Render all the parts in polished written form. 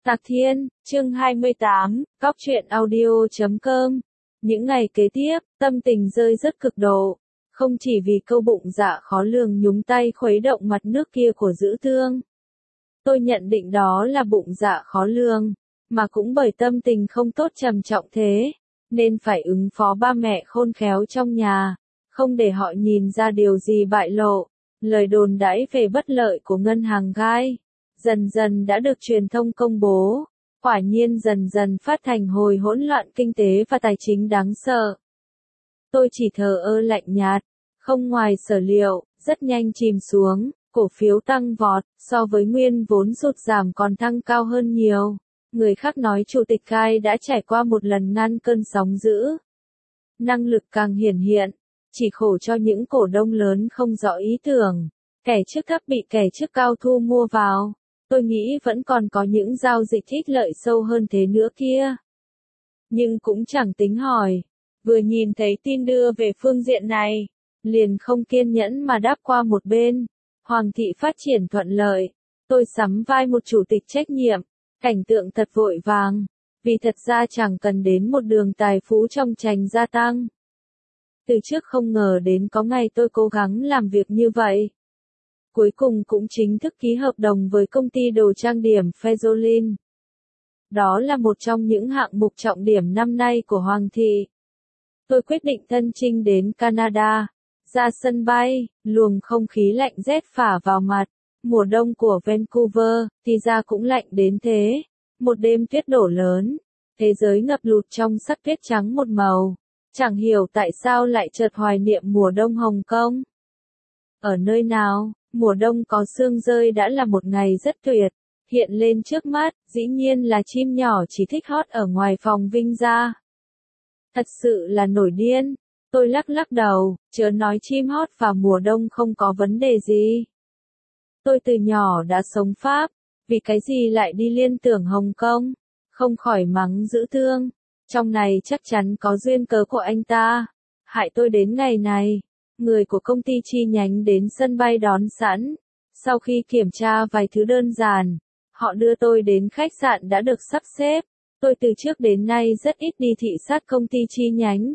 Tạc Thiên, chương 28, Cóc truyện audio.com. Những ngày kế tiếp, tâm tình rơi rất cực độ. Không chỉ vì câu bụng dạ khó lường nhúng tay khuấy động mặt nước kia của Dữ Thương. Tôi nhận định đó là bụng dạ khó lường, mà cũng bởi tâm tình không tốt trầm trọng thế, nên phải ứng phó ba mẹ khôn khéo trong nhà, không để họ nhìn ra điều gì bại lộ. Lời đồn đãi về bất lợi của ngân hàng gai dần dần đã được truyền thông công bố, quả nhiên dần dần phát thành hồi hỗn loạn kinh tế và tài chính đáng sợ. Tôi chỉ thờ ơ lạnh nhạt, không ngoài sở liệu, rất nhanh chìm xuống, cổ phiếu tăng vọt, so với nguyên vốn sụt giảm còn tăng cao hơn nhiều. Người khác nói chủ tịch gai đã trải qua một lần ngăn cơn sóng dữ. Năng lực càng hiển hiện, chỉ khổ cho những cổ đông lớn không rõ ý tưởng. Kẻ trước thấp bị kẻ trước cao thu mua vào. Tôi nghĩ vẫn còn có những giao dịch ích lợi sâu hơn thế nữa kia. Nhưng cũng chẳng tính hỏi. Vừa nhìn thấy tin đưa về phương diện này, liền không kiên nhẫn mà đáp qua một bên. Hoàng thị phát triển thuận lợi. Tôi sắm vai một chủ tịch trách nhiệm. Cảnh tượng thật vội vàng. Vì thật ra chẳng cần đến một đường tài phú trong tranh gia tăng. Từ trước không ngờ đến có ngày tôi cố gắng làm việc như vậy. Cuối cùng cũng chính thức ký hợp đồng với công ty đồ trang điểm Fezolin. Đó là một trong những hạng mục trọng điểm năm nay của Hoàng thị. Tôi quyết định thân chinh đến Canada. Ra sân bay, luồng không khí lạnh rét phả vào mặt. Mùa đông của Vancouver, thì ra cũng lạnh đến thế. Một đêm tuyết đổ lớn. Thế giới ngập lụt trong sắc tuyết trắng một màu. Chẳng hiểu tại sao lại chợt hoài niệm mùa đông Hồng Kông. Ở nơi nào, mùa đông có sương rơi đã là một ngày rất tuyệt. Hiện lên trước mắt, dĩ nhiên là chim nhỏ chỉ thích hót ở ngoài phòng Vinh ra. Thật sự là nổi điên. Tôi lắc lắc đầu, chớ nói chim hót vào mùa đông không có vấn đề gì. Tôi từ nhỏ đã sống Pháp, vì cái gì lại đi liên tưởng Hồng Kông, không khỏi mắng Dữ Thương. Trong này chắc chắn có duyên cớ của anh ta. Hại tôi đến ngày này. Người của công ty chi nhánh đến sân bay đón sẵn. Sau khi kiểm tra vài thứ đơn giản, họ đưa tôi đến khách sạn đã được sắp xếp. Tôi từ trước đến nay rất ít đi thị sát công ty chi nhánh.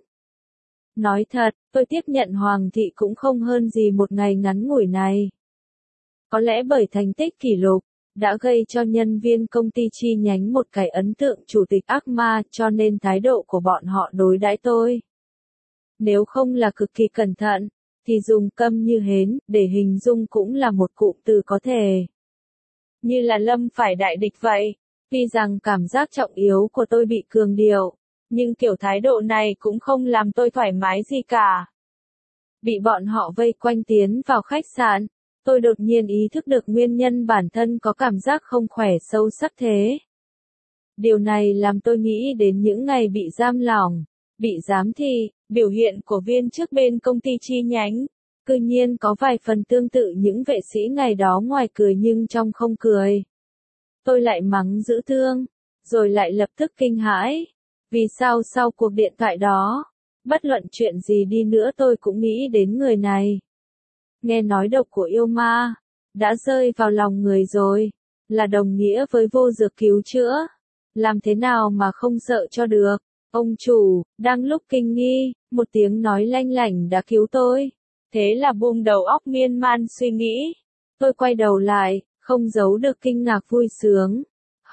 Nói thật, tôi tiếp nhận Hoàng thị cũng không hơn gì một ngày ngắn ngủi này. Có lẽ bởi thành tích kỷ lục, đã gây cho nhân viên công ty chi nhánh một cái ấn tượng chủ tịch ác ma, cho nên thái độ của bọn họ đối đãi tôi. Nếu không là cực kỳ cẩn thận, thì dùng câm như hến, để hình dung cũng là một cụm từ có thể. Như là lâm phải đại địch vậy. Tuy rằng cảm giác trọng yếu của tôi bị cường điệu, nhưng kiểu thái độ này cũng không làm tôi thoải mái gì cả. Bị bọn họ vây quanh tiến vào khách sạn, tôi đột nhiên ý thức được nguyên nhân bản thân có cảm giác không khỏe sâu sắc thế. Điều này làm tôi nghĩ đến những ngày bị giam lỏng, bị giám thị, biểu hiện của viên chức bên công ty chi nhánh. Cư nhiên có vài phần tương tự những vệ sĩ ngày đó, ngoài cười nhưng trong không cười. Tôi lại mắng Dữ Thương, rồi lại lập tức kinh hãi. Vì sao sau cuộc điện thoại đó, bất luận chuyện gì đi nữa tôi cũng nghĩ đến người này. Nghe nói độc của yêu ma đã rơi vào lòng người rồi, là đồng nghĩa với vô dược cứu chữa. Làm thế nào mà không sợ cho được? Ông chủ, đang lúc kinh nghi, một tiếng nói lanh lảnh đã cứu tôi. Thế là buông đầu óc miên man suy nghĩ. Tôi quay đầu lại, không giấu được kinh ngạc vui sướng.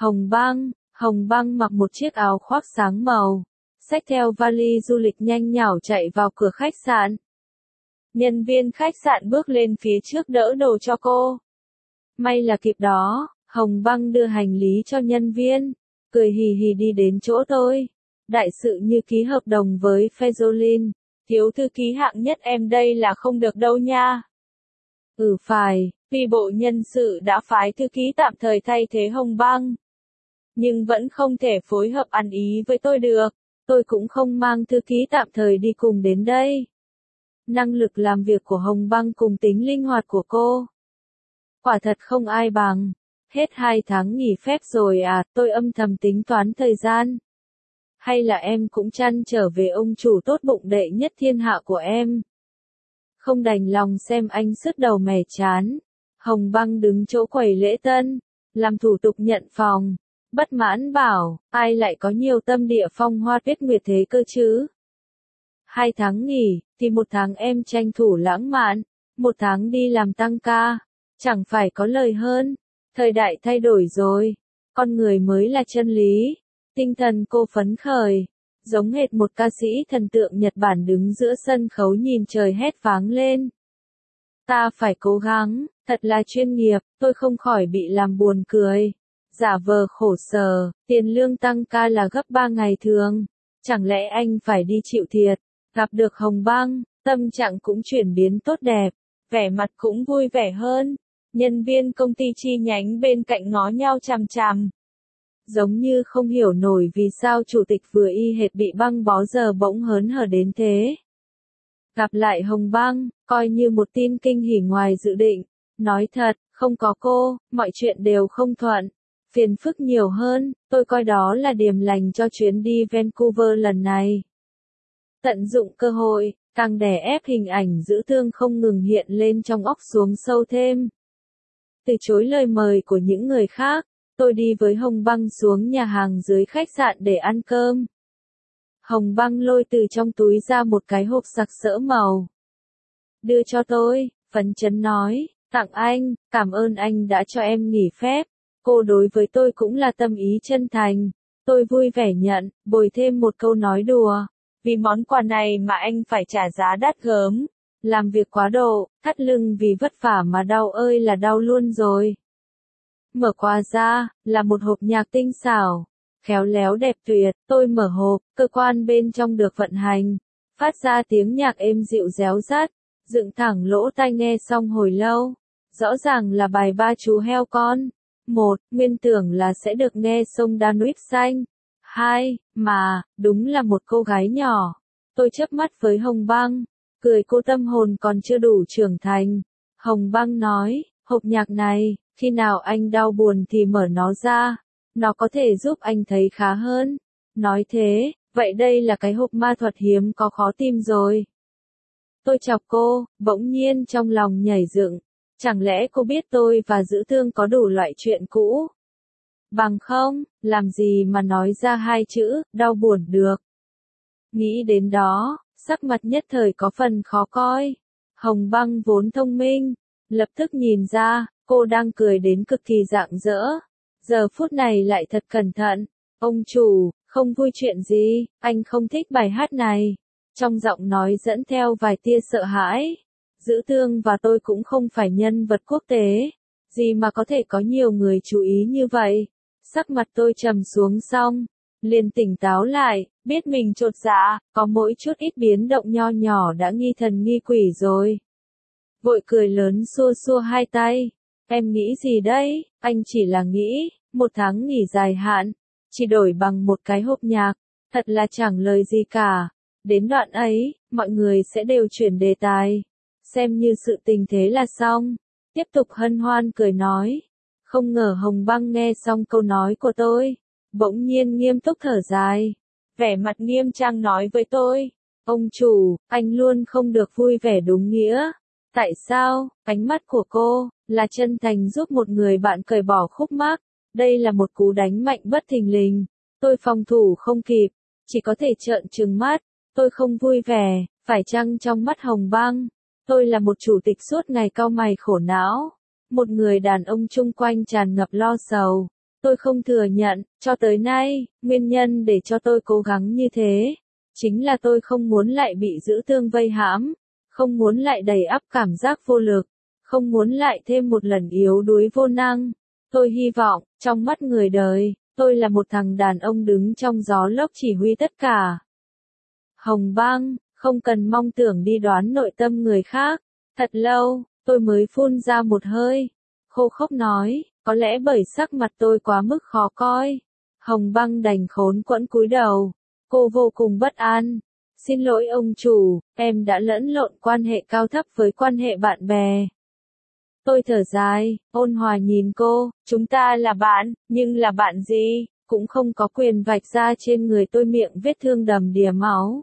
Hồng Băng mặc một chiếc áo khoác sáng màu, xách theo vali du lịch nhanh nhảu chạy vào cửa khách sạn. Nhân viên khách sạn bước lên phía trước đỡ đồ cho cô. May là kịp đó, Hồng Băng đưa hành lý cho nhân viên, cười hì hì đi đến chỗ tôi. Đại sự như ký hợp đồng với Fezolin, thiếu thư ký hạng nhất em đây là không được đâu nha. Phải, vì bộ nhân sự đã phái thư ký tạm thời thay thế Hồng Băng. Nhưng vẫn không thể phối hợp ăn ý với tôi được, tôi cũng không mang thư ký tạm thời đi cùng đến đây. Năng lực làm việc của Hồng Băng cùng tính linh hoạt của cô, quả thật không ai bằng. Hết 2 tháng nghỉ phép rồi à, tôi âm thầm tính toán thời gian. Hay là em cũng trăn trở về ông chủ tốt bụng đệ nhất thiên hạ của em. Không đành lòng xem anh sứt đầu mẻ chán. Hồng Băng đứng chỗ quầy lễ tân, làm thủ tục nhận phòng. bất mãn bảo, ai lại có nhiều tâm địa phong hoa tuyết nguyệt thế cơ chứ? 2 tháng nghỉ, thì 1 tháng em tranh thủ lãng mạn, 1 tháng đi làm tăng ca, chẳng phải có lời hơn. Thời đại thay đổi rồi, con người mới là chân lý. Tinh thần cô phấn khởi, giống hệt một ca sĩ thần tượng Nhật Bản đứng giữa sân khấu nhìn trời hét váng lên. Ta phải cố gắng, thật là chuyên nghiệp, tôi không khỏi bị làm buồn cười. Giả vờ khổ sở, tiền lương tăng ca là gấp 3 ngày thường. Chẳng lẽ anh phải đi chịu thiệt? Gặp được Hồng Băng, tâm trạng cũng chuyển biến tốt đẹp, vẻ mặt cũng vui vẻ hơn. Nhân viên công ty chi nhánh bên cạnh ngó nhau chằm chằm. Giống như không hiểu nổi vì sao chủ tịch vừa y hệt bị băng bó giờ bỗng hớn hở đến thế. Gặp lại Hồng Băng, coi như một tin kinh hỉ ngoài dự định. Nói thật, không có cô, mọi chuyện đều không thuận. Phiền phức nhiều hơn, tôi coi đó là điểm lành cho chuyến đi Vancouver lần này. Tận dụng cơ hội, càng đè ép hình ảnh giữ thương không ngừng hiện lên trong óc xuống sâu thêm. Từ chối lời mời của những người khác, tôi đi với Hồng Băng xuống nhà hàng dưới khách sạn để ăn cơm. Hồng Băng lôi từ trong túi ra một cái hộp sặc sỡ màu. Đưa cho tôi, phấn chấn nói, tặng anh, cảm ơn anh đã cho em nghỉ phép. Cô đối với tôi cũng là tâm ý chân thành. Tôi vui vẻ nhận, bồi thêm một câu nói đùa. Vì món quà này mà anh phải trả giá đắt gớm. Làm việc quá độ, thắt lưng vì vất vả mà đau ơi là đau luôn rồi. Mở quà ra, là một hộp nhạc tinh xảo, khéo léo đẹp tuyệt. Tôi mở hộp, cơ quan bên trong được vận hành, phát ra tiếng nhạc êm dịu réo rắt, dựng thẳng lỗ tai nghe xong hồi lâu. Rõ ràng là bài Ba chú heo con. 1. Nguyên tưởng là sẽ được nghe sông Danube xanh. 2. Mà, đúng là một cô gái nhỏ. Tôi chớp mắt với Hồng Băng, cười cô tâm hồn còn chưa đủ trưởng thành. Hồng Băng nói, hộp nhạc này, khi nào anh đau buồn thì mở nó ra, nó có thể giúp anh thấy khá hơn. Nói thế, vậy đây là cái hộp ma thuật hiếm có khó tìm rồi. Tôi chọc cô, bỗng nhiên trong lòng nhảy dựng. Chẳng lẽ cô biết tôi và Dữ Thương có đủ loại chuyện cũ? Bằng không, làm gì mà nói ra 2 chữ, đau buồn được. Nghĩ đến đó, sắc mặt nhất thời có phần khó coi. Hồng Băng vốn thông minh, lập tức nhìn ra, cô đang cười đến cực kỳ rạng rỡ. Giờ phút này lại thật cẩn thận. Ông chủ, không vui chuyện gì, anh không thích bài hát này. Trong giọng nói dẫn theo vài tia sợ hãi. Dữ Thương và tôi cũng không phải nhân vật quốc tế. Gì mà có thể có nhiều người chú ý như vậy. Sắc mặt tôi trầm xuống xong, liền tỉnh táo lại, biết mình chột dạ, có mỗi chút ít biến động nho nhỏ đã nghi thần nghi quỷ rồi. Vội cười lớn xua xua hai tay. Em nghĩ gì đấy, anh chỉ là nghĩ, 1 tháng nghỉ dài hạn, chỉ đổi bằng một cái hộp nhạc, thật là chẳng lời gì cả. Đến đoạn ấy, mọi người sẽ đều chuyển đề tài, xem như sự tình thế là xong. Tiếp tục hân hoan cười nói. Không ngờ Hồng Băng nghe xong câu nói của tôi, bỗng nhiên nghiêm túc thở dài, vẻ mặt nghiêm trang nói với tôi, ông chủ, anh luôn không được vui vẻ đúng nghĩa. Tại sao? Ánh mắt của cô là chân thành giúp một người bạn cởi bỏ khúc mắc. Đây là một cú đánh mạnh bất thình lình. Tôi phòng thủ không kịp, chỉ có thể trợn trừng mắt. Tôi không vui vẻ, phải chăng trong mắt Hồng Băng, tôi là một chủ tịch suốt ngày cau mày khổ não, một người đàn ông chung quanh tràn ngập lo sầu. Tôi không thừa nhận, cho tới nay, nguyên nhân để cho tôi cố gắng như thế, chính là tôi không muốn lại bị Dữ Thương vây hãm, không muốn lại đầy ắp cảm giác vô lực, không muốn lại thêm một lần yếu đuối vô năng. Tôi hy vọng, trong mắt người đời, tôi là một thằng đàn ông đứng trong gió lốc chỉ huy tất cả. Hồng Băng, không cần mong tưởng đi đoán nội tâm người khác. Thật lâu, tôi mới phun ra một hơi. Khô khốc nói, có lẽ bởi sắc mặt tôi quá mức khó coi. Hồng Băng đành khốn quẫn cúi đầu. Cô vô cùng bất an. Xin lỗi ông chủ, em đã lẫn lộn quan hệ cao thấp với quan hệ bạn bè. Tôi thở dài, ôn hòa nhìn cô, chúng ta là bạn, nhưng là bạn gì, cũng không có quyền vạch ra trên người tôi miệng vết thương đầm đìa máu.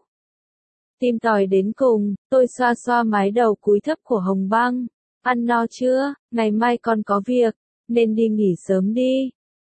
Tim tòi đến cùng, tôi xoa xoa mái đầu cúi thấp của Hồng Băng. Ăn no chưa, ngày mai còn có việc, nên đi nghỉ sớm đi.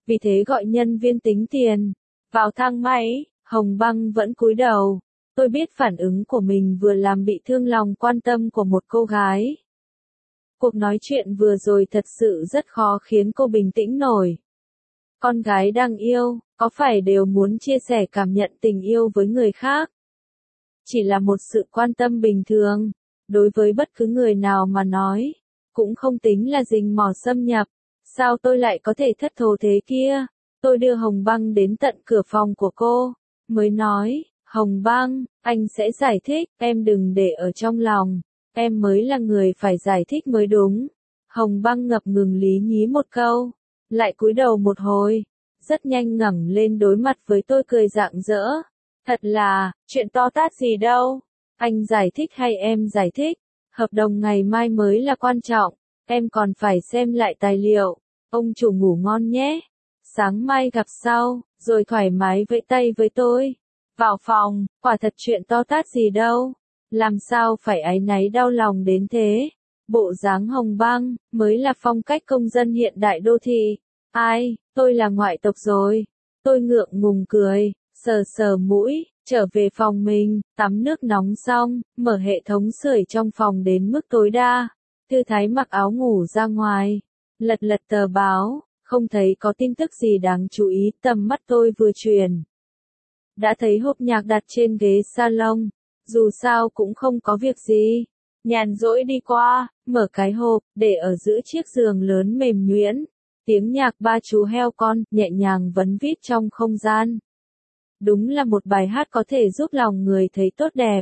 vì thế gọi nhân viên tính tiền. Vào thang máy, Hồng Băng vẫn cúi đầu. Tôi biết phản ứng của mình vừa làm bị thương lòng quan tâm của một cô gái. Cuộc nói chuyện vừa rồi thật sự rất khó khiến cô bình tĩnh nổi. Con gái đang yêu, có phải đều muốn chia sẻ cảm nhận tình yêu với người khác? Chỉ là một sự quan tâm bình thường, đối với bất cứ người nào mà nói, cũng không tính là rình mò xâm nhập. Sao tôi lại có thể thất thố thế kia? Tôi đưa Hồng Băng đến tận cửa phòng của cô, mới nói, Hồng Băng, anh sẽ giải thích, em đừng để ở trong lòng, em mới là người phải giải thích mới đúng. Hồng Băng ngập ngừng lý nhí một câu, lại cúi đầu một hồi, rất nhanh ngẩng lên đối mặt với tôi cười rạng rỡ. Thật là, chuyện to tát gì đâu, anh giải thích hay em giải thích, hợp đồng ngày mai mới là quan trọng, em còn phải xem lại tài liệu, ông chủ ngủ ngon nhé, sáng mai gặp sau, rồi thoải mái vẫy tay với tôi. Vào phòng, quả thật chuyện to tát gì đâu, làm sao phải áy náy đau lòng đến thế. Bộ dáng Hồng Băng, mới là phong cách công dân hiện đại đô thị. Ai, tôi là ngoại tộc rồi. Tôi ngượng ngùng cười, sờ sờ mũi, trở về phòng mình, tắm nước nóng xong, mở hệ thống sưởi trong phòng đến mức tối đa. Thư thái mặc áo ngủ ra ngoài, lật lật tờ báo, không thấy có tin tức gì đáng chú ý, tầm mắt tôi vừa chuyển. Đã thấy hộp nhạc đặt trên ghế salon, dù sao cũng không có việc gì. Nhàn rỗi đi qua, mở cái hộp, để ở giữa chiếc giường lớn mềm nhuyễn. Tiếng nhạc ba chú heo con, nhẹ nhàng vấn vít trong không gian. Đúng là một bài hát có thể giúp lòng người thấy tốt đẹp.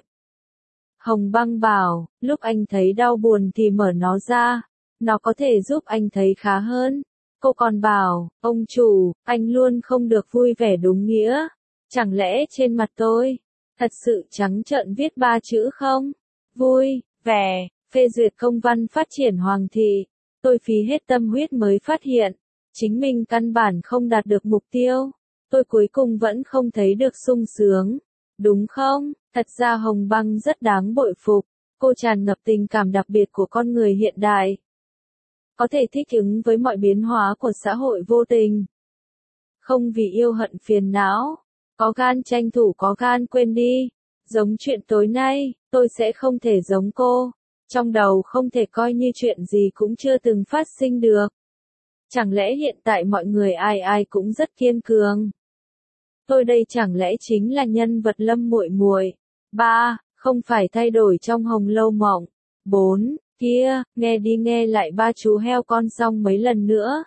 Hồng Băng bảo, lúc anh thấy đau buồn thì mở nó ra. Nó có thể giúp anh thấy khá hơn. Cô còn bảo, ông chủ, anh luôn không được vui vẻ đúng nghĩa. Chẳng lẽ trên mặt tôi, thật sự trắng trợn viết ba chữ không? Vui, vẻ, phê duyệt công văn phát triển Hoàng thị. Tôi phí hết tâm huyết mới phát hiện, chính mình căn bản không đạt được mục tiêu. Tôi cuối cùng vẫn không thấy được sung sướng. Đúng không? Thật ra Hồng Băng rất đáng bội phục. Cô tràn ngập tình cảm đặc biệt của con người hiện đại. Có thể thích ứng với mọi biến hóa của xã hội vô tình. Không vì yêu hận phiền não. Có gan tranh thủ có gan quên đi. Giống chuyện tối nay, tôi sẽ không thể giống cô. Trong đầu không thể coi như chuyện gì cũng chưa từng phát sinh được. Chẳng lẽ hiện tại mọi người ai ai cũng rất kiên cường? Tôi đây chẳng lẽ chính là nhân vật Lâm Muội Muội? 3. Không phải thay đổi trong Hồng Lâu Mộng. 4. Kia, nghe đi nghe lại ba chú heo con xong mấy lần nữa.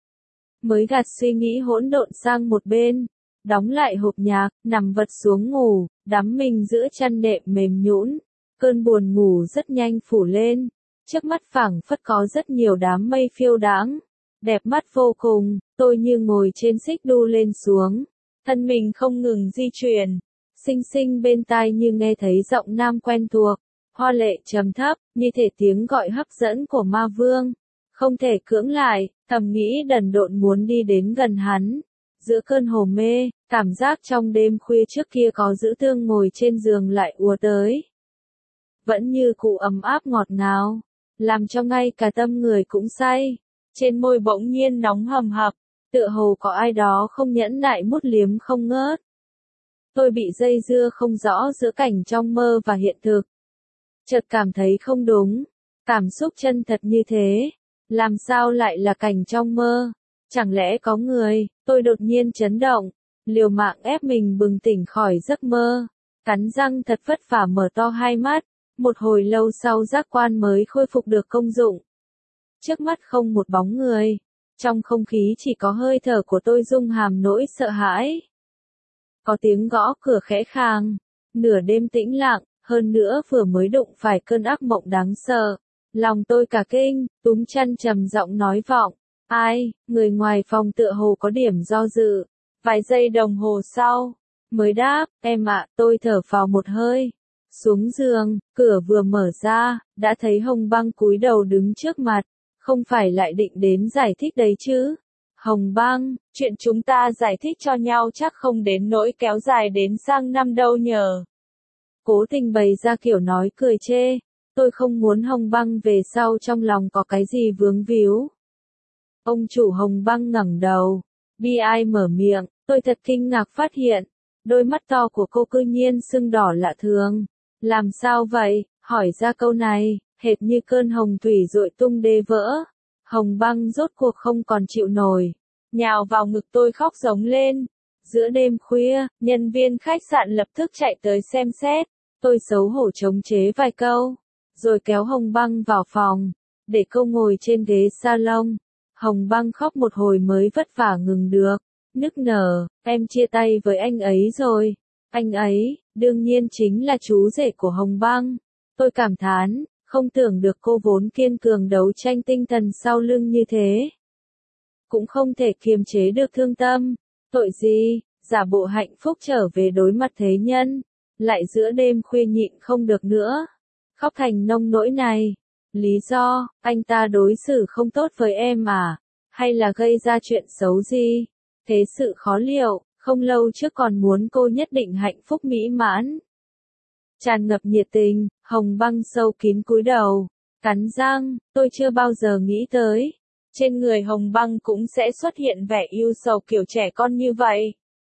Mới gạt suy nghĩ hỗn độn sang một bên. Đóng lại hộp nhạc, nằm vật xuống ngủ, đắm mình giữa chăn nệm mềm nhũn. Cơn buồn ngủ rất nhanh phủ lên. Trước mắt phảng phất có rất nhiều đám mây phiêu đãng. Đẹp mắt vô cùng, tôi như ngồi trên xích đu lên xuống. Thân mình không ngừng di chuyển. Xinh xinh bên tai như nghe thấy giọng nam quen thuộc. Hoa lệ trầm thấp, như thể tiếng gọi hấp dẫn của ma vương. Không thể cưỡng lại, thầm nghĩ đần độn muốn đi đến gần hắn. Giữa cơn hồ mê, cảm giác trong đêm khuya trước kia có giữ thương ngồi trên giường lại ùa tới. Vẫn như cụ ấm áp ngọt ngào, làm cho ngay cả tâm người cũng say. Trên môi bỗng nhiên nóng hầm hập, tựa hồ có ai đó không nhẫn nại mút liếm không ngớt. Tôi bị dây dưa không rõ giữa cảnh trong mơ và hiện thực. Chợt cảm thấy không đúng, cảm xúc chân thật như thế, làm sao lại là cảnh trong mơ? Chẳng lẽ có người? Tôi đột nhiên chấn động, liều mạng ép mình bừng tỉnh khỏi giấc mơ, cắn răng thật vất vả mở to hai mắt, một hồi lâu sau giác quan mới khôi phục được công dụng. Trước mắt không một bóng người, trong không khí chỉ có hơi thở của tôi rung hàm nỗi sợ hãi. Có tiếng gõ cửa khẽ khàng, nửa đêm tĩnh lặng, hơn nữa vừa mới đụng phải cơn ác mộng đáng sợ. Lòng tôi cả kinh, túm chăn trầm giọng nói vọng. Ai, người ngoài phòng tựa hồ có điểm do dự. Vài giây đồng hồ sau, mới đáp, em ạ, tôi thở phào một hơi. Xuống giường, cửa vừa mở ra, đã thấy Hồng Băng cúi đầu đứng trước mặt. Không phải lại định đến giải thích đấy chứ? Hồng Băng, chuyện chúng ta giải thích cho nhau chắc không đến nỗi kéo dài đến sang năm đâu nhờ. Cố tình bày ra kiểu nói cười chê. Tôi không muốn Hồng Băng về sau trong lòng có cái gì vướng víu. Ông chủ Hồng Băng ngẩng đầu, Bi ai mở miệng, tôi thật kinh ngạc phát hiện, đôi mắt to của cô cư nhiên sưng đỏ lạ thường. Làm sao vậy? Hỏi ra câu này, hệt như cơn hồng thủy dội tung đê vỡ. Hồng Băng rốt cuộc không còn chịu nổi, nhào vào ngực tôi khóc rống lên. Giữa đêm khuya, nhân viên khách sạn lập tức chạy tới xem xét. Tôi xấu hổ chống chế vài câu, rồi kéo Hồng Băng vào phòng, để cô ngồi trên ghế salon. Hồng Băng khóc một hồi mới vất vả ngừng được, nức nở, em chia tay với anh ấy rồi. Anh ấy, đương nhiên chính là chú rể của Hồng Băng. Tôi cảm thán, không tưởng được cô vốn kiên cường đấu tranh tinh thần sau lưng như thế. Cũng không thể kiềm chế được thương tâm. Tội gì, giả bộ hạnh phúc trở về đối mặt thế nhân, lại giữa đêm khuya nhịn không được nữa. Khóc thành nông nỗi này. Lý do, anh ta đối xử không tốt với em à? Hay là gây ra chuyện xấu gì? Thế sự khó liệu, không lâu trước còn muốn cô nhất định hạnh phúc mỹ mãn. Tràn ngập nhiệt tình, Hồng Băng sâu kín cúi đầu, cắn răng, tôi chưa bao giờ nghĩ tới. Trên người Hồng Băng cũng sẽ xuất hiện vẻ yêu sầu kiểu trẻ con như vậy.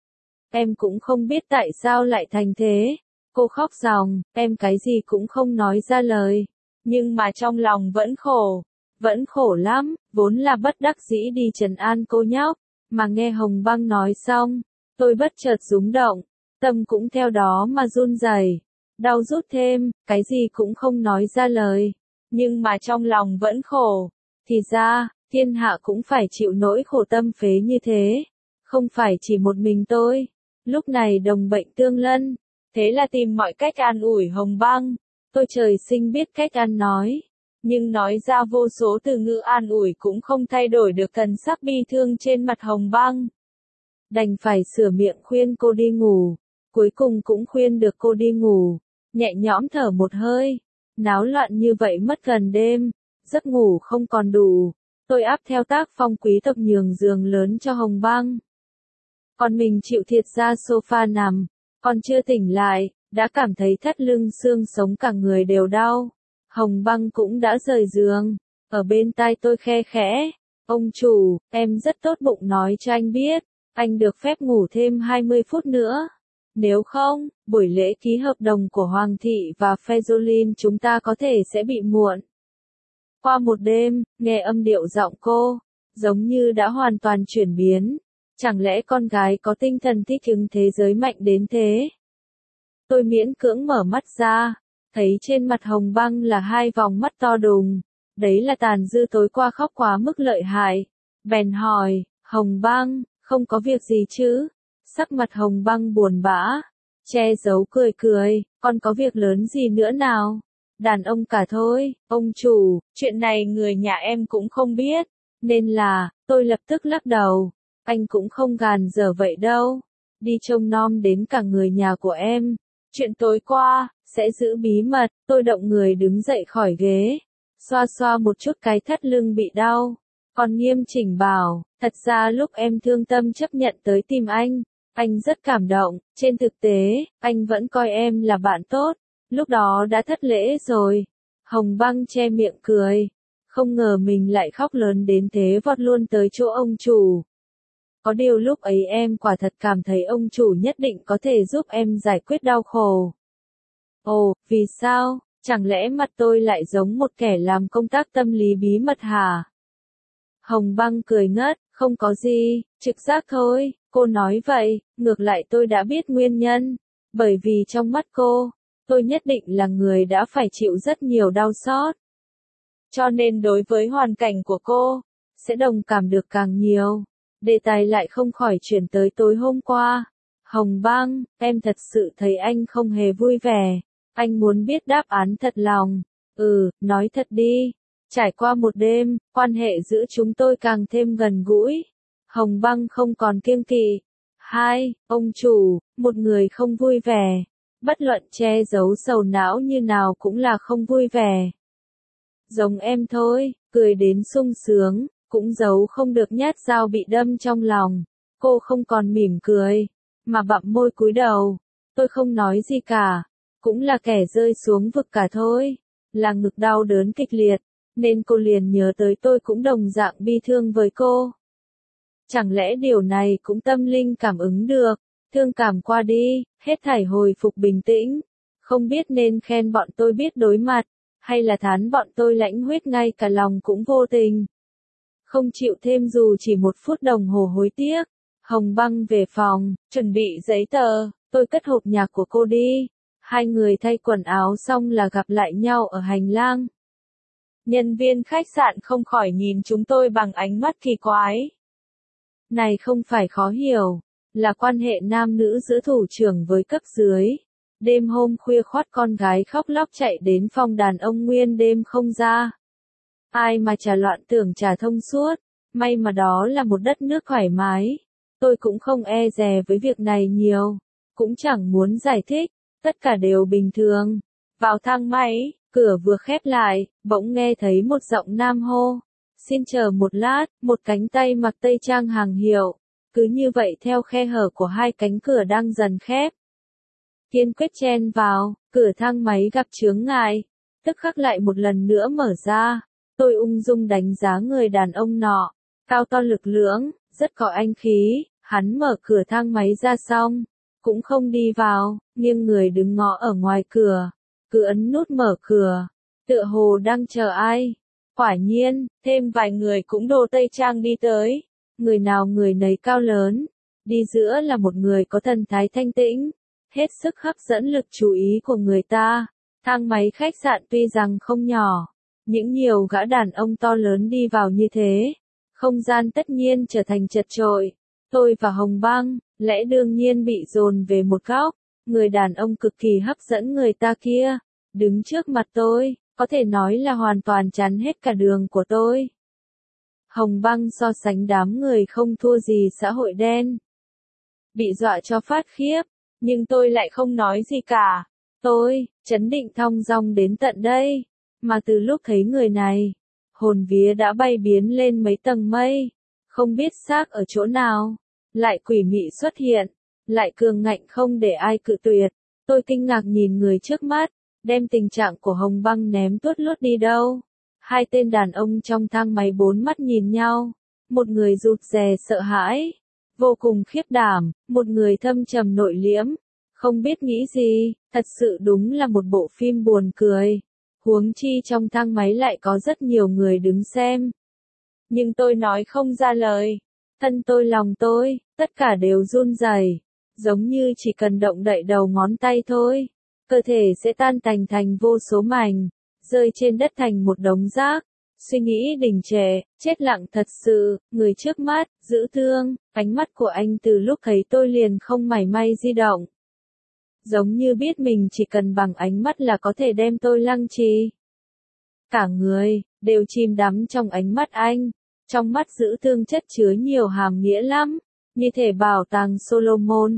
Em cũng không biết tại sao lại thành thế. Cô khóc ròng, em cái gì cũng không nói ra lời. Nhưng mà trong lòng vẫn khổ lắm, vốn là bất đắc dĩ đi trấn an cô nhóc. Mà nghe Hồng Băng nói xong, tôi bất chợt rúng động, tâm cũng theo đó mà run rẩy, đau rút thêm, cái gì cũng không nói ra lời. Nhưng mà trong lòng vẫn khổ. Thì ra, thiên hạ cũng phải chịu nỗi khổ tâm phế như thế. Không phải chỉ một mình tôi. Lúc này đồng bệnh tương lân. Thế là tìm mọi cách an ủi Hồng Băng. Tôi trời sinh biết cách ăn nói. Nhưng nói ra vô số từ ngữ an ủi cũng không thay đổi được thần sắc bi thương trên mặt Hồng Băng. Đành phải sửa miệng khuyên cô đi ngủ. Cuối cùng cũng khuyên được cô đi ngủ. Nhẹ nhõm thở một hơi. Náo loạn như vậy mất gần đêm. Giấc ngủ không còn đủ. Tôi áp theo tác phong quý tộc nhường giường lớn cho Hồng Băng. Còn mình chịu thiệt ra sofa nằm. Còn chưa tỉnh lại, đã cảm thấy thắt lưng xương sống cả người đều đau. Hồng Băng cũng đã rời giường. Ở bên tai tôi khe khẽ. Ông chủ, em rất tốt bụng nói cho anh biết. Anh được phép ngủ thêm 20 phút nữa. Nếu không, buổi lễ ký hợp đồng của Hoàng thị và Fezolin chúng ta có thể sẽ bị muộn. Qua một đêm, nghe âm điệu giọng cô, giống như đã hoàn toàn chuyển biến. Chẳng lẽ con gái có tinh thần thích ứng thế giới mạnh đến thế? Tôi miễn cưỡng mở mắt ra, thấy trên mặt Hồng Băng là hai vòng mắt to đùng. Đấy là tàn dư tối qua khóc quá mức lợi hại. Bèn hỏi, Hồng Băng, không có việc gì chứ? Sắc mặt Hồng Băng buồn bã, che giấu cười cười, còn có việc lớn gì nữa nào? Đàn ông cả thôi, ông chủ, chuyện này người nhà em cũng không biết, nên là, tôi lập tức lắc đầu, anh cũng không gàn dở vậy đâu, đi trông nom đến cả người nhà của em, chuyện tối qua, sẽ giữ bí mật, tôi động người đứng dậy khỏi ghế, xoa xoa một chút cái thắt lưng bị đau, còn nghiêm chỉnh bảo, thật ra lúc em thương tâm chấp nhận tới tìm anh rất cảm động, trên thực tế, anh vẫn coi em là bạn tốt. Lúc đó đã thất lễ rồi. Hồng Băng che miệng cười. Không ngờ mình lại khóc lớn đến thế vọt luôn tới chỗ ông chủ. Có điều lúc ấy em quả thật cảm thấy ông chủ nhất định có thể giúp em giải quyết đau khổ. Ồ, vì sao? Chẳng lẽ mặt tôi lại giống một kẻ làm công tác tâm lý bí mật hả? Hồng Băng cười ngất, không có gì, trực giác thôi, cô nói vậy, ngược lại tôi đã biết nguyên nhân. Bởi vì trong mắt cô, tôi nhất định là người đã phải chịu rất nhiều đau xót. Cho nên đối với hoàn cảnh của cô, sẽ đồng cảm được càng nhiều. Đề tài lại không khỏi chuyển tới tối hôm qua. Hồng Băng, em thật sự thấy anh không hề vui vẻ. Anh muốn biết đáp án thật lòng. Nói thật đi. Trải qua một đêm, quan hệ giữa chúng tôi càng thêm gần gũi. Hồng Băng không còn kiêng kỵ. Hai, ông chủ, một người không vui vẻ. Bất luận che giấu sầu não như nào cũng là không vui vẻ. Giống em thôi, cười đến sung sướng, cũng giấu không được nhát dao bị đâm trong lòng. Cô không còn mỉm cười, mà bặm môi cúi đầu. Tôi không nói gì cả, cũng là kẻ rơi xuống vực cả thôi. Là ngực đau đớn kịch liệt, nên cô liền nhớ tới tôi cũng đồng dạng bi thương với cô. Chẳng lẽ điều này cũng tâm linh cảm ứng được? Thương cảm qua đi, hết thảy hồi phục bình tĩnh. Không biết nên khen bọn tôi biết đối mặt, hay là thán bọn tôi lãnh huyết ngay cả lòng cũng vô tình. Không chịu thêm dù chỉ 1 phút đồng hồ hối tiếc. Hồng Băng về phòng, chuẩn bị giấy tờ, tôi cất hộp nhạc của cô đi. Hai người thay quần áo xong là gặp lại nhau ở hành lang. Nhân viên khách sạn không khỏi nhìn chúng tôi bằng ánh mắt kỳ quái. Này không phải khó hiểu, là quan hệ nam nữ giữa thủ trưởng với cấp dưới. Đêm hôm khuya khoắt con gái khóc lóc chạy đến phòng đàn ông nguyên đêm không ra. Ai mà chả loạn tưởng chả thông suốt, may mà đó là một đất nước thoải mái. Tôi cũng không e dè với việc này nhiều, cũng chẳng muốn giải thích, tất cả đều bình thường. Vào thang máy, cửa vừa khép lại, bỗng nghe thấy một giọng nam hô. Xin chờ một lát, một cánh tay mặc tây trang hàng hiệu. Cứ như vậy theo khe hở của hai cánh cửa đang dần khép. Kiên quyết chen vào, cửa thang máy gặp chướng ngại. Tức khắc lại một lần nữa mở ra. Tôi ung dung đánh giá người đàn ông nọ. Cao to lực lưỡng, rất có anh khí. Hắn mở cửa thang máy ra xong, cũng không đi vào, nghiêng người đứng ngó ở ngoài cửa. Cứ ấn nút mở cửa, tựa hồ đang chờ ai. Quả nhiên, thêm vài người cũng đồ tây trang đi tới. Người nào người nấy cao lớn. Đi giữa là một người có thần thái thanh tĩnh. Hết sức hấp dẫn lực chú ý của người ta. Thang máy khách sạn tuy rằng không nhỏ. Những nhiều gã đàn ông to lớn đi vào như thế. Không gian tất nhiên trở thành chật chội. Tôi và Hồng Băng, lẽ đương nhiên bị dồn về một góc. Người đàn ông cực kỳ hấp dẫn người ta kia. Đứng trước mặt tôi, có thể nói là hoàn toàn chắn hết cả đường của tôi. Hồng Băng so sánh đám người không thua gì xã hội đen. Bị dọa cho phát khiếp, nhưng tôi lại không nói gì cả. Tôi, trấn định thong dong đến tận đây. Mà từ lúc thấy người này, hồn vía đã bay biến lên mấy tầng mây. Không biết xác ở chỗ nào, lại quỷ mị xuất hiện, lại cường ngạnh không để ai cự tuyệt. Tôi kinh ngạc nhìn người trước mắt, đem tình trạng của Hồng Băng ném tuốt lút đi đâu. Hai tên đàn ông trong thang máy bốn mắt nhìn nhau, một người rụt rè sợ hãi, vô cùng khiếp đảm, một người thâm trầm nội liễm, không biết nghĩ gì, thật sự đúng là một bộ phim buồn cười. Huống chi trong thang máy lại có rất nhiều người đứng xem. Nhưng tôi nói không ra lời. Thân tôi lòng tôi, tất cả đều run rẩy, giống như chỉ cần động đậy đầu ngón tay thôi, cơ thể sẽ tan tành thành vô số mảnh, rơi trên đất thành một đống rác. Suy nghĩ đình trệ, chết lặng thật sự, người trước mắt, giữ thương, ánh mắt của anh từ lúc thấy tôi liền không mảy may di động. Giống như biết mình chỉ cần bằng ánh mắt là có thể đem tôi lăng trì. Cả người, đều chìm đắm trong ánh mắt anh. Trong mắt giữ thương chất chứa nhiều hàm nghĩa lắm, như thể bảo tàng Solomon.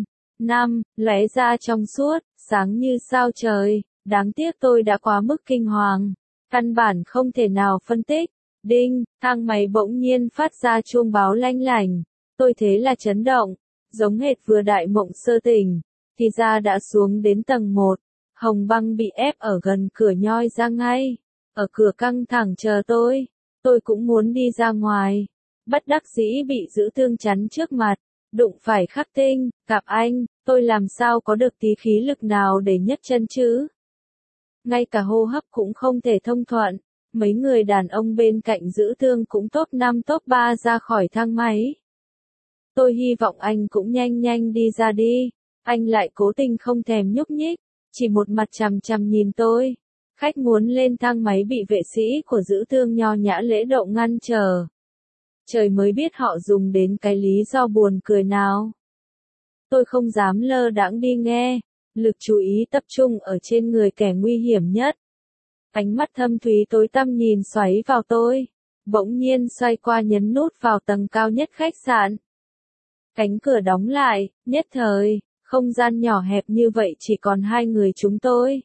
Lóe ra trong suốt, sáng như sao trời, đáng tiếc tôi đã quá mức kinh hoàng. Căn bản không thể nào phân tích. Đinh, thang máy bỗng nhiên phát ra chuông báo lanh lảnh. Tôi thế là chấn động, giống hệt vừa đại mộng sơ tỉnh. Thì ra đã xuống đến tầng 1. Hồng Băng bị ép ở gần cửa nhoi ra ngay. Ở cửa căng thẳng chờ tôi. Tôi cũng muốn đi ra ngoài. Bất đắc dĩ bị giữ thương chắn trước mặt. Đụng phải Khắc Tinh, gặp anh, tôi làm sao có được tí khí lực nào để nhấc chân chứ? Ngay cả hô hấp cũng không thể thông thuận. Mấy người đàn ông bên cạnh giữ thương cũng top 5 top 3 ra khỏi thang máy. Tôi hy vọng anh cũng nhanh nhanh đi ra đi. Anh lại cố tình không thèm nhúc nhích, chỉ một mặt chằm chằm nhìn tôi. Khách muốn lên thang máy bị vệ sĩ của giữ thương nho nhã lễ độ ngăn trở. Trời mới biết họ dùng đến cái lý do buồn cười nào. Tôi không dám lơ đãng đi nghe, lực chú ý tập trung ở trên người kẻ nguy hiểm nhất. Ánh mắt thâm thúy tối tăm nhìn xoáy vào tôi, bỗng nhiên xoay qua nhấn nút vào tầng cao nhất khách sạn. Cánh cửa đóng lại, nhất thời, không gian nhỏ hẹp như vậy chỉ còn hai người chúng tôi.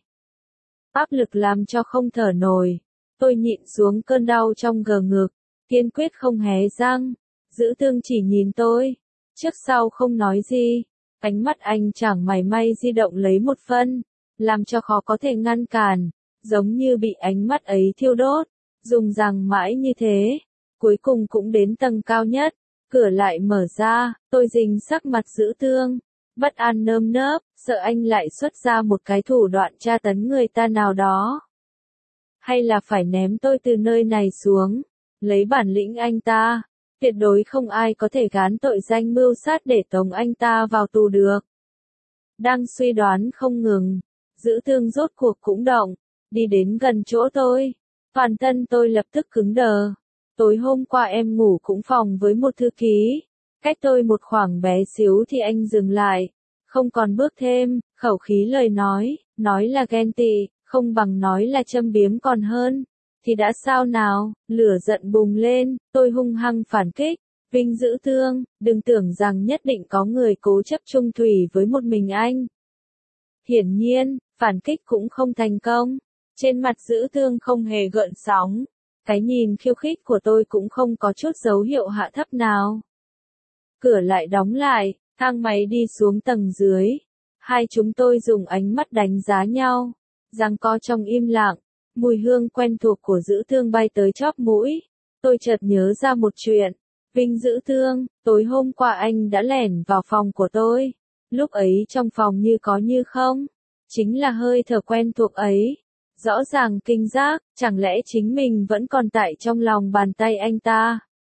Áp lực làm cho không thở nổi, tôi nhịn xuống cơn đau trong gờ ngực, kiên quyết không hé răng. Giữ thương chỉ nhìn tôi, trước sau không nói gì. Ánh mắt anh chẳng mảy may di động lấy một phân, làm cho khó có thể ngăn cản, giống như bị ánh mắt ấy thiêu đốt, dùng rằng mãi như thế. Cuối cùng cũng đến tầng cao nhất, Cửa lại mở ra, tôi rình sắc mặt Dữ Tương, bất an nơm nớp, sợ anh lại xuất ra một cái thủ đoạn tra tấn người ta nào đó. Hay là phải ném tôi từ nơi này xuống, lấy bản lĩnh anh ta, tuyệt đối không ai có thể gán tội danh mưu sát để tống anh ta vào tù được. Đang suy đoán không ngừng, Dữ Tương rốt cuộc cũng động, đi đến gần chỗ tôi. Toàn thân tôi lập tức cứng đờ. Tối hôm qua em ngủ cũng phòng với một thư ký. Cách tôi một khoảng bé xíu thì anh dừng lại. Không còn bước thêm, khẩu khí lời nói là ghen tị, không bằng nói là châm biếm còn hơn. Thì đã sao nào, lửa giận bùng lên, tôi hung hăng phản kích. Vinh Dữ Tương, đừng tưởng rằng nhất định có người cố chấp chung thủy với một mình anh. Hiển nhiên, phản kích cũng không thành công. Trên mặt Dữ Tương không hề gợn sóng. Cái nhìn khiêu khích của tôi cũng không có chút dấu hiệu hạ thấp nào. Cửa lại đóng lại, thang máy đi xuống tầng dưới. Hai chúng tôi dùng ánh mắt đánh giá nhau. Giằng co trong im lặng, mùi hương quen thuộc của Dữ Tương bay tới chóp mũi. Tôi chợt nhớ ra một chuyện. Vinh Dữ Tương, tối hôm qua anh đã lẻn vào phòng của tôi. Lúc ấy trong phòng như có như không. Chính là hơi thở quen thuộc ấy. Rõ ràng kinh giác, chẳng lẽ chính mình vẫn còn tại trong lòng bàn tay anh ta.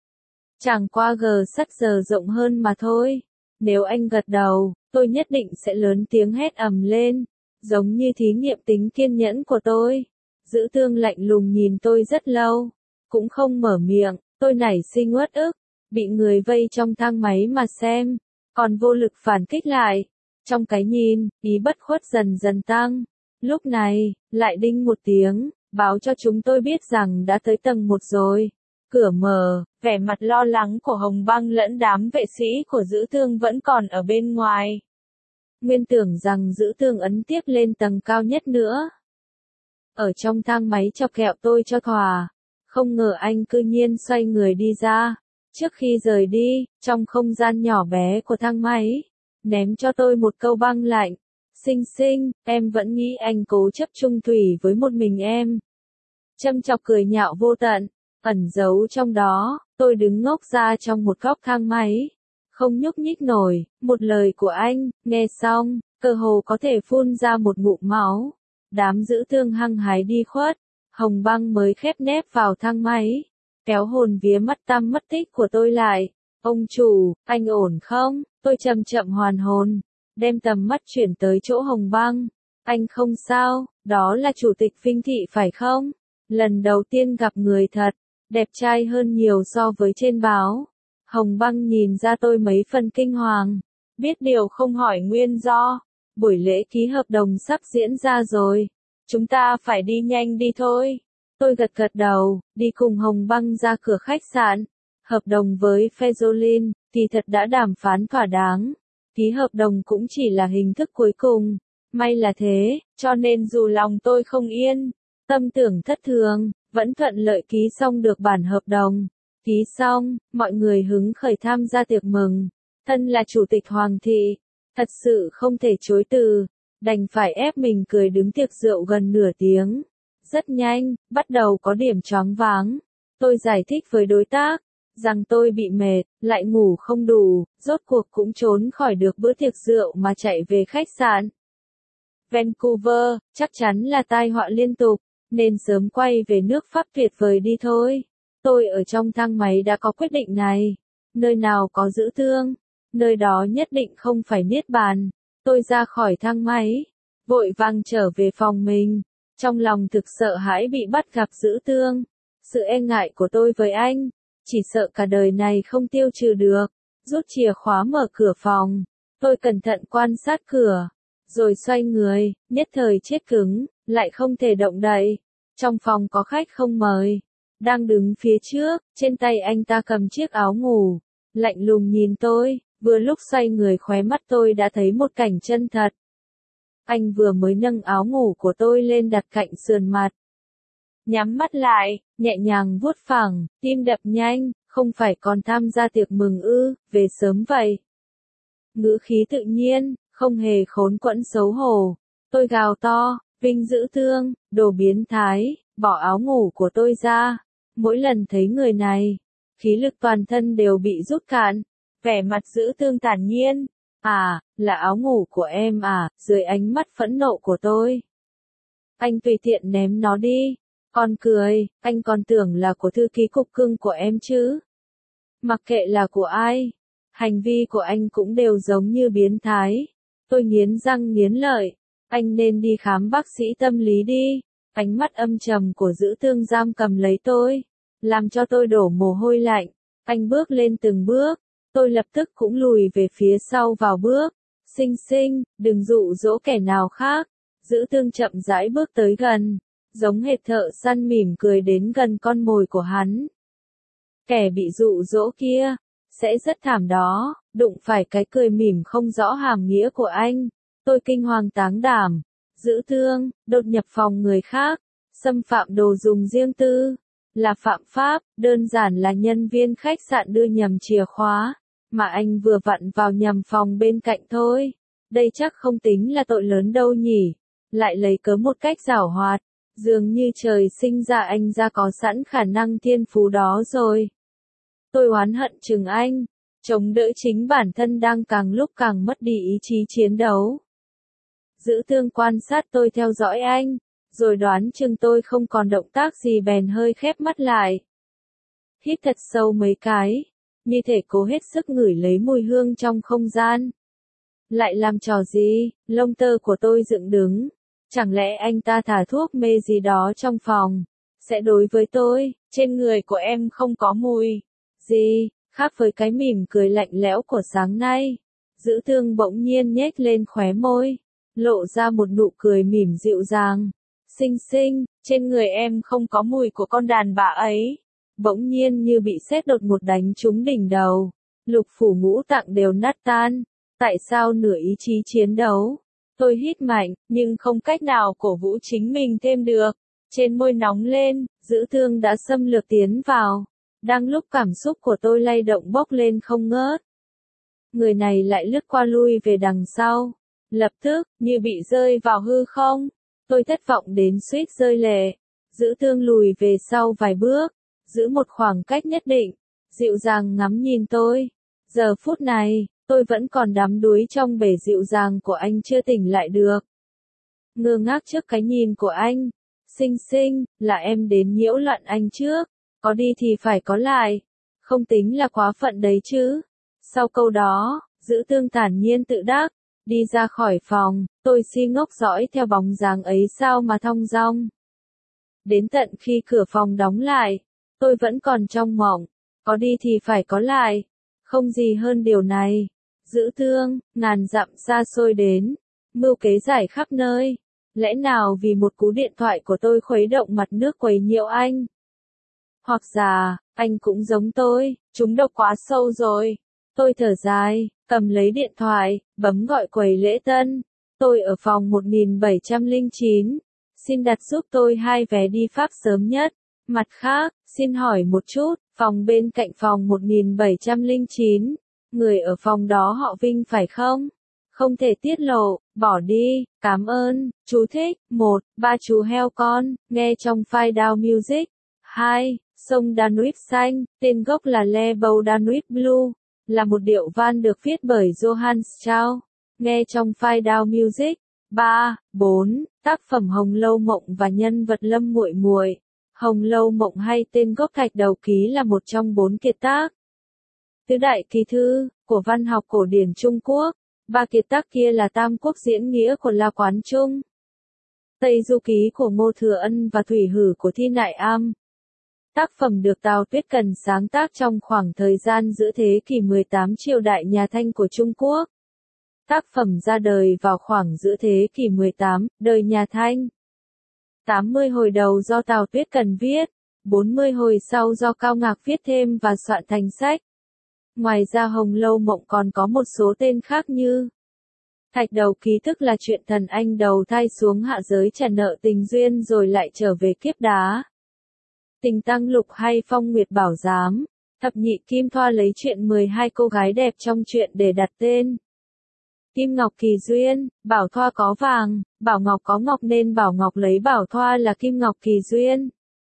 Chẳng qua gờ sắt giờ rộng hơn mà thôi. Nếu anh gật đầu, tôi nhất định sẽ lớn tiếng hét ầm lên. Giống như thí nghiệm tính kiên nhẫn của tôi. Dữ Tương lạnh lùng nhìn tôi rất lâu. Cũng không mở miệng, tôi nảy sinh uất ức. Bị người vây trong thang máy mà xem. Còn vô lực phản kích lại. Trong cái nhìn, ý bất khuất dần dần tăng. Lúc này, lại đinh một tiếng, báo cho chúng tôi biết rằng đã tới tầng 1 rồi. Cửa mở, vẻ mặt lo lắng của Hồng Băng lẫn đám vệ sĩ của Dữ Tương vẫn còn ở bên ngoài. Nguyên tưởng rằng Dữ Tương ấn tiếp lên tầng cao nhất nữa. Ở trong thang máy chọc kẹo tôi cho thỏa. Không ngờ anh cư nhiên xoay người đi ra. Trước khi rời đi, trong không gian nhỏ bé của thang máy, ném cho tôi một câu băng lạnh. Xinh xinh, em vẫn nghĩ anh cố chấp chung thủy với một mình em. Châm chọc cười nhạo vô tận, ẩn giấu trong đó, tôi đứng ngốc ra trong một góc thang máy. Không nhúc nhích nổi, một lời của anh, nghe xong, cơ hồ có thể phun ra một ngụm máu. Đám Dữ Tương hăng hái đi khuất, Hồng Băng mới khép nép vào thang máy, kéo hồn vía mất tăm mất tích của tôi lại. Ông chủ, anh ổn không? Tôi chậm chậm hoàn hồn. Đem tầm mắt chuyển tới chỗ Hồng Băng. Anh không sao, đó là chủ tịch Vinh Thị phải không? Lần đầu tiên gặp người thật, đẹp trai hơn nhiều so với trên báo. Hồng Băng nhìn ra tôi mấy phần kinh hoàng, biết điều không hỏi nguyên do. Buổi lễ ký hợp đồng sắp diễn ra rồi, chúng ta phải đi nhanh đi thôi. Tôi gật gật đầu, đi cùng Hồng Băng ra cửa khách sạn. Hợp đồng với Fezolin, thì thật đã đàm phán thỏa đáng. Ký hợp đồng cũng chỉ là hình thức cuối cùng. May là thế, cho nên dù lòng tôi không yên, tâm tưởng thất thường, vẫn thuận lợi ký xong được bản hợp đồng. Ký xong, mọi người hứng khởi tham gia tiệc mừng. Thân là chủ tịch Hoàng thị, thật sự không thể chối từ, đành phải ép mình cười đứng tiệc rượu gần nửa tiếng. Rất nhanh, bắt đầu có điểm choáng váng. Tôi giải thích với đối tác rằng tôi bị mệt, lại ngủ không đủ, rốt cuộc cũng trốn khỏi được bữa tiệc rượu mà chạy về khách sạn. Vancouver, chắc chắn là tai họa liên tục, nên sớm quay về nước Pháp tuyệt vời đi thôi. Tôi ở trong thang máy đã có quyết định này. Nơi nào có Dữ Tương, nơi đó nhất định không phải niết bàn. Tôi ra khỏi thang máy, vội vàng trở về phòng mình. Trong lòng thực sợ hãi bị bắt gặp Dữ Tương. Sự e ngại của tôi với anh, chỉ sợ cả đời này không tiêu trừ được. Rút chìa khóa mở cửa phòng. Tôi cẩn thận quan sát cửa, rồi xoay người, nhất thời chết cứng, lại không thể động đậy. Trong phòng có khách không mời, đang đứng phía trước, trên tay anh ta cầm chiếc áo ngủ, lạnh lùng nhìn tôi. Vừa lúc xoay người khóe mắt tôi đã thấy một cảnh chân thật. Anh vừa mới nâng áo ngủ của tôi lên đặt cạnh sườn mặt. Nhắm mắt lại, nhẹ nhàng vuốt phẳng, tim đập nhanh, không phải còn tham gia tiệc mừng ư, về sớm vậy. Ngữ khí tự nhiên, không hề khốn quẫn xấu hổ. Tôi gào to, Vinh Dữ Tương, đồ biến thái, bỏ áo ngủ của tôi ra. Mỗi lần thấy người này, khí lực toàn thân đều bị rút cạn, vẻ mặt Dữ Tương thản nhiên. À, là áo ngủ của em à, dưới ánh mắt phẫn nộ của tôi. Anh tùy tiện ném nó đi. Con cười, anh còn tưởng là của thư ký cục cưng của em chứ. Mặc kệ là của ai, hành vi của anh cũng đều giống như biến thái. Tôi nghiến răng nghiến lợi, anh nên đi khám bác sĩ tâm lý đi. Ánh mắt âm trầm của Dữ Tương giam cầm lấy tôi, làm cho tôi đổ mồ hôi lạnh. Anh bước lên từng bước, tôi lập tức cũng lùi về phía sau vào bước. Xinh xinh, đừng dụ dỗ kẻ nào khác. Dữ Tương chậm rãi bước tới gần, giống hệt thợ săn mỉm cười đến gần con mồi của hắn. Kẻ bị dụ dỗ kia, sẽ rất thảm đó, đụng phải cái cười mỉm không rõ hàm nghĩa của anh. Tôi kinh hoàng táng đảm. Dữ Tương, đột nhập phòng người khác, xâm phạm đồ dùng riêng tư, là phạm pháp, đơn giản là nhân viên khách sạn đưa nhầm chìa khóa, mà anh vừa vặn vào nhầm phòng bên cạnh thôi. Đây chắc không tính là tội lớn đâu nhỉ, lại lấy cớ một cách giảo hoạt, dường như trời sinh ra anh ra có sẵn khả năng thiên phú đó rồi. Tôi oán hận chừng anh, chống đỡ chính bản thân đang càng lúc càng mất đi ý chí chiến đấu. Dữ Tương quan sát tôi theo dõi anh, rồi đoán chừng tôi không còn động tác gì bèn hơi khép mắt lại. Hít thật sâu mấy cái, như thể cố hết sức ngửi lấy mùi hương trong không gian. Lại làm trò gì, lông tơ của tôi dựng đứng. Chẳng lẽ anh ta thả thuốc mê gì đó trong phòng, sẽ đối với tôi, trên người của em không có mùi gì, khác với cái mỉm cười lạnh lẽo của sáng nay. Dữ Tương bỗng nhiên nhếch lên khóe môi, lộ ra một nụ cười mỉm dịu dàng. Xinh xinh, trên người em không có mùi của con đàn bà ấy. Bỗng nhiên như bị sét đột ngột đánh trúng đỉnh đầu, lục phủ ngũ tạng đều nát tan. Tại sao nửa ý chí chiến đấu? Tôi hít mạnh, nhưng không cách nào cổ vũ chính mình thêm được. Trên môi nóng lên, Dữ Tương đã xâm lược tiến vào. Đang lúc cảm xúc của tôi lay động bốc lên không ngớt, người này lại lướt qua lui về đằng sau. Lập tức, như bị rơi vào hư không, tôi thất vọng đến suýt rơi lệ. Dữ Tương lùi về sau vài bước, giữ một khoảng cách nhất định, dịu dàng ngắm nhìn tôi. Giờ phút này, tôi vẫn còn đắm đuối trong bể dịu dàng của anh chưa tỉnh lại được. Ngơ ngác trước cái nhìn của anh. Xinh xinh, là em đến nhiễu loạn anh trước, có đi thì phải có lại, không tính là quá phận đấy chứ. Sau câu đó, Dữ Tương thản nhiên tự đắc, đi ra khỏi phòng, tôi si ngốc dõi theo bóng dáng ấy sao mà thong dong. Đến tận khi cửa phòng đóng lại, tôi vẫn còn trong mộng, có đi thì phải có lại, không gì hơn điều này. Dữ Tương, ngàn dặm xa xôi đến, mưu kế giải khắp nơi, lẽ nào vì một cú điện thoại của tôi khuấy động mặt nước quấy nhiễu anh? Hoặc giả, anh cũng giống tôi, trúng độc quá sâu rồi. Tôi thở dài, cầm lấy điện thoại, bấm gọi quầy lễ tân. Tôi ở phòng 1709. Xin đặt giúp tôi 2 vé đi Pháp sớm nhất. Mặt khác, xin hỏi một chút, phòng bên cạnh phòng 1709, người ở phòng đó họ Vinh phải không? Không thể tiết lộ, bỏ đi, cảm ơn. Chú thích: 1. Ba chú heo con, nghe trong file Down Music. 2. Sông Danube xanh, tên gốc là Le Beau Danube Blue, là một điệu van được viết bởi Johann Strauss, nghe trong file Down Music. 3. 4. Tác phẩm Hồng Lâu Mộng và nhân vật Lâm Muội Muội. Hồng Lâu Mộng hay tên gốc Thạch Đầu Ký là một trong 4 kiệt tác tứ đại kỳ thư của văn học cổ điển Trung Quốc. 3 kiệt tác kia là Tam Quốc Diễn Nghĩa của La Quán Trung, Tây Du Ký của Ngô Thừa Ân và Thủy Hử của Thi Nại Am. Tác phẩm được Tào Tuyết Cần sáng tác trong khoảng thời gian giữa thế kỷ 18 triều đại nhà Thanh của Trung Quốc. Tác phẩm ra đời vào khoảng giữa thế kỷ 18, đời nhà Thanh. 80 hồi đầu do Tào Tuyết Cần viết, 40 hồi sau do Cao Ngạc viết thêm và soạn thành sách. Ngoài ra Hồng Lâu Mộng còn có một số tên khác như Thạch Đầu Ký, tức là chuyện thần anh đầu thai xuống hạ giới trả nợ tình duyên rồi lại trở về kiếp đá. Tình Tăng Lục hay Phong Nguyệt Bảo Giám. Thập nhị Kim Thoa lấy chuyện 12 cô gái đẹp trong chuyện để đặt tên. Kim Ngọc Kỳ Duyên. Bảo Thoa có vàng, Bảo Ngọc có ngọc nên Bảo Ngọc lấy Bảo Thoa là Kim Ngọc Kỳ Duyên.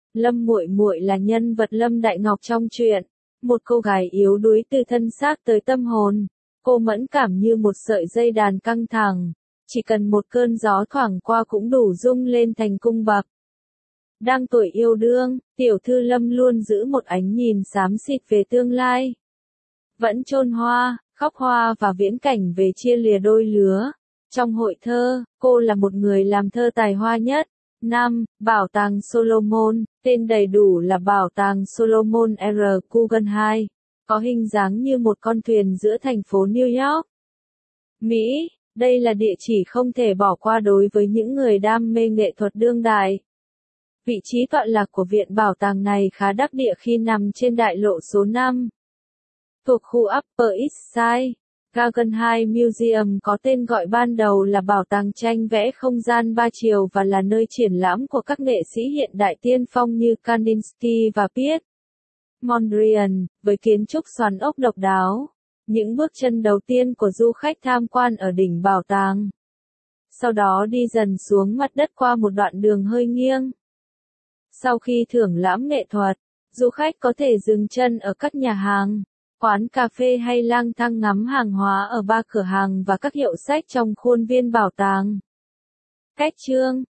Lâm Muội Muội là nhân vật Lâm Đại Ngọc trong truyện, một cô gái yếu đuối từ thân xác tới tâm hồn. Cô mẫn cảm như một sợi dây đàn căng thẳng, chỉ cần một cơn gió thoảng qua cũng đủ rung lên thành cung bậc. Đang tuổi yêu đương, tiểu thư Lâm luôn giữ một ánh nhìn xám xịt về tương lai. Vẫn chôn hoa, khóc hoa và viễn cảnh về chia lìa đôi lứa. Trong hội thơ, cô là một người làm thơ tài hoa nhất. 5. Bảo tàng Solomon, tên đầy đủ là Bảo tàng Solomon R. Guggenheim, có hình dáng như một con thuyền giữa thành phố New York, Mỹ. Đây là địa chỉ không thể bỏ qua đối với những người đam mê nghệ thuật đương đại. Vị trí tọa lạc của viện bảo tàng này khá đắc địa khi nằm trên đại lộ số 5, thuộc khu Upper East Side. Guggenheim Museum có tên gọi ban đầu là Bảo tàng tranh vẽ không gian 3 chiều và là nơi triển lãm của các nghệ sĩ hiện đại tiên phong như Kandinsky và Piet Mondrian, với kiến trúc xoắn ốc độc đáo. Những bước chân đầu tiên của du khách tham quan ở đỉnh bảo tàng. Sau đó đi dần xuống mặt đất qua một đoạn đường hơi nghiêng. Sau khi thưởng lãm nghệ thuật, du khách có thể dừng chân ở các nhà hàng, quán cà phê hay lang thang ngắm hàng hóa ở ba cửa hàng và các hiệu sách trong khuôn viên bảo tàng. Cách chương